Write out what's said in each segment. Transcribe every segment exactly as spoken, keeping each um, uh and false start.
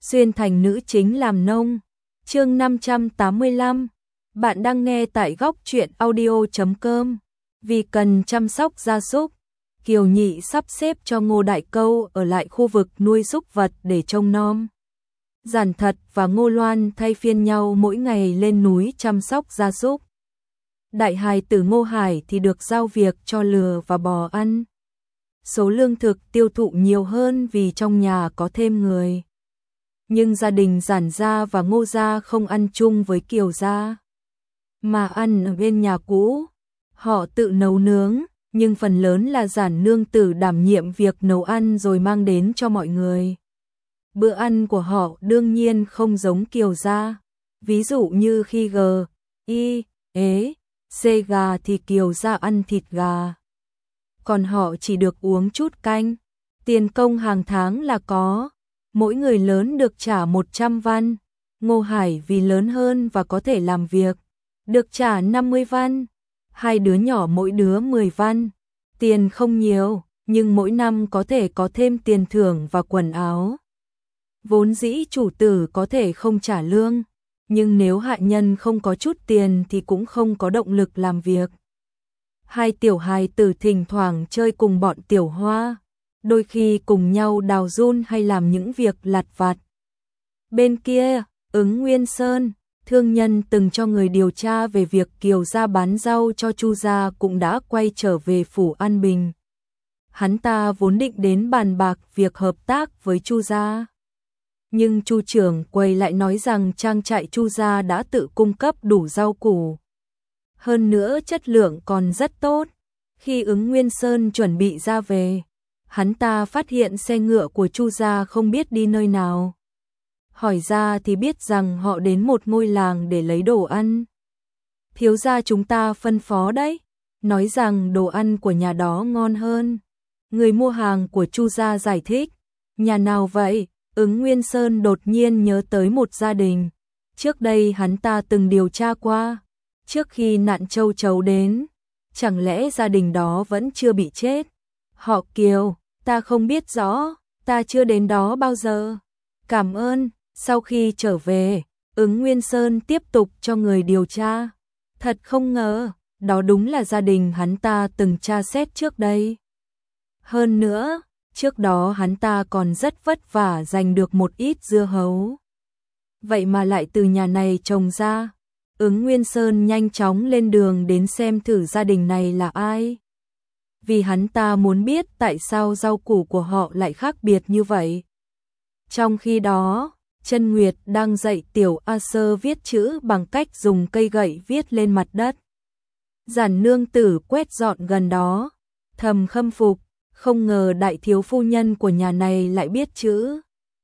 xuyên thành nữ chính làm nông. Chương năm trăm tám mươi lăm. Bạn đang nghe tại góc truyện audio chấm com. Vì cần chăm sóc gia súc, Kiều Nhị sắp xếp cho Ngô Đại Câu ở lại khu vực nuôi súc vật để trông nom. Giản Thật và Ngô Loan thay phiên nhau mỗi ngày lên núi chăm sóc gia súc. Đại hài tử Ngô Hải thì được giao việc cho lừa và bò ăn. Số lương thực tiêu thụ nhiều hơn vì trong nhà có thêm người. Nhưng gia đình Giản gia và Ngô gia không ăn chung với Kiều gia, mà ăn ở bên nhà cũ. Họ tự nấu nướng, nhưng phần lớn là Giản nương tử đảm nhiệm việc nấu ăn rồi mang đến cho mọi người. Bữa ăn của họ đương nhiên không giống Kiều gia. Ví dụ như khi G, I, ế, C gà thì Kiều gia ăn thịt gà. Còn họ chỉ được uống chút canh. Tiền công hàng tháng là có. Mỗi người lớn được trả một trăm văn. Ngô Hải vì lớn hơn và có thể làm việc, được trả năm mươi văn. Hai đứa nhỏ mỗi đứa mười văn. Tiền không nhiều, nhưng mỗi năm có thể có thêm tiền thưởng và quần áo. Vốn dĩ chủ tử có thể không trả lương, nhưng nếu hạ nhân không có chút tiền thì cũng không có động lực làm việc. Hai tiểu hài tử thỉnh thoảng chơi cùng bọn Tiểu Hoa, đôi khi cùng nhau đào giun hay làm những việc lặt vặt. Bên kia, Ứng Nguyên Sơn, thương nhân từng cho người điều tra về việc Kiều gia bán rau cho Chu gia cũng đã quay trở về phủ An Bình. Hắn ta vốn định đến bàn bạc việc hợp tác với Chu gia, nhưng Chu trưởng quầy lại nói rằng trang trại Chu gia đã tự cung cấp đủ rau củ. Hơn nữa chất lượng còn rất tốt. Khi Ứng Nguyên Sơn chuẩn bị ra về, hắn ta phát hiện xe ngựa của Chu gia không biết đi nơi nào. Hỏi ra thì biết rằng họ đến một ngôi làng để lấy đồ ăn. Thiếu gia chúng ta phân phó đấy, nói rằng đồ ăn của nhà đó ngon hơn. Người mua hàng của Chu gia giải thích. Nhà nào vậy? Ứng Nguyên Sơn đột nhiên nhớ tới một gia đình. Trước đây hắn ta từng điều tra qua. Trước khi nạn châu chấu đến, chẳng lẽ gia đình đó vẫn chưa bị chết? Họ Kiều, ta không biết rõ, ta chưa đến đó bao giờ. Cảm ơn. Sau khi trở về, Ứng Nguyên Sơn tiếp tục cho người điều tra. Thật không ngờ, đó đúng là gia đình hắn ta từng tra xét trước đây. Hơn nữa, trước đó hắn ta còn rất vất vả giành được một ít dưa hấu. Vậy mà lại từ nhà này trồng ra. Ứng Nguyên Sơn nhanh chóng lên đường đến xem thử gia đình này là ai. Vì hắn ta muốn biết tại sao rau củ của họ lại khác biệt như vậy. Trong khi đó, Chân Nguyệt đang dạy Tiểu A Sơ viết chữ bằng cách dùng cây gậy viết lên mặt đất. Giản nương tử quét dọn gần đó, thầm khâm phục, không ngờ đại thiếu phu nhân của nhà này lại biết chữ.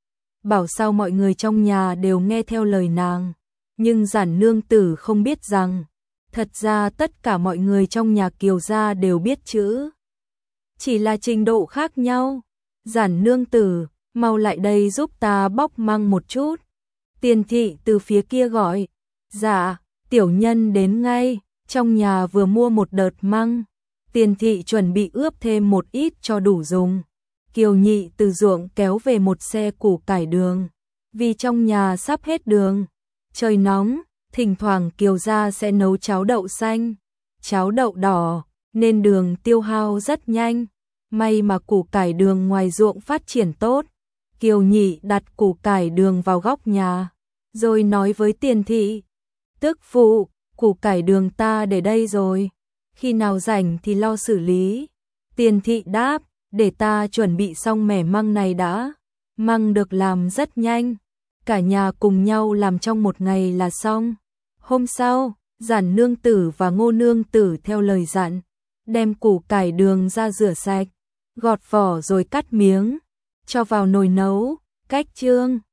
Bảo sao mọi người trong nhà đều nghe theo lời nàng, nhưng Giản nương tử không biết rằng, thật ra tất cả mọi người trong nhà Kiều gia đều biết chữ. Chỉ là trình độ khác nhau. Giản nương tử, mau lại đây giúp ta bóc măng một chút. Tiền thị từ phía kia gọi. Dạ, tiểu nhân đến ngay, trong nhà vừa mua một đợt măng. Tiền thị chuẩn bị ướp thêm một ít cho đủ dùng. Kiều Nhị từ ruộng kéo về một xe củ cải đường, vì trong nhà sắp hết đường. Trời nóng, thỉnh thoảng Kiều gia sẽ nấu cháo đậu xanh, cháo đậu đỏ, nên đường tiêu hao rất nhanh. May mà củ cải đường ngoài ruộng phát triển tốt. Kiều Nhị đặt củ cải đường vào góc nhà, rồi nói với Tiền thị. Tức phụ, củ cải đường ta để đây rồi, khi nào rảnh thì lo xử lý. Tiền thị đáp, để ta chuẩn bị xong mẻ măng này đã. Măng được làm rất nhanh, cả nhà cùng nhau làm trong một ngày là xong. Hôm sau, Giản nương tử và Ngô nương tử theo lời dặn, đem củ cải đường ra rửa sạch, gọt vỏ rồi cắt miếng, cho vào nồi nấu. Cách chương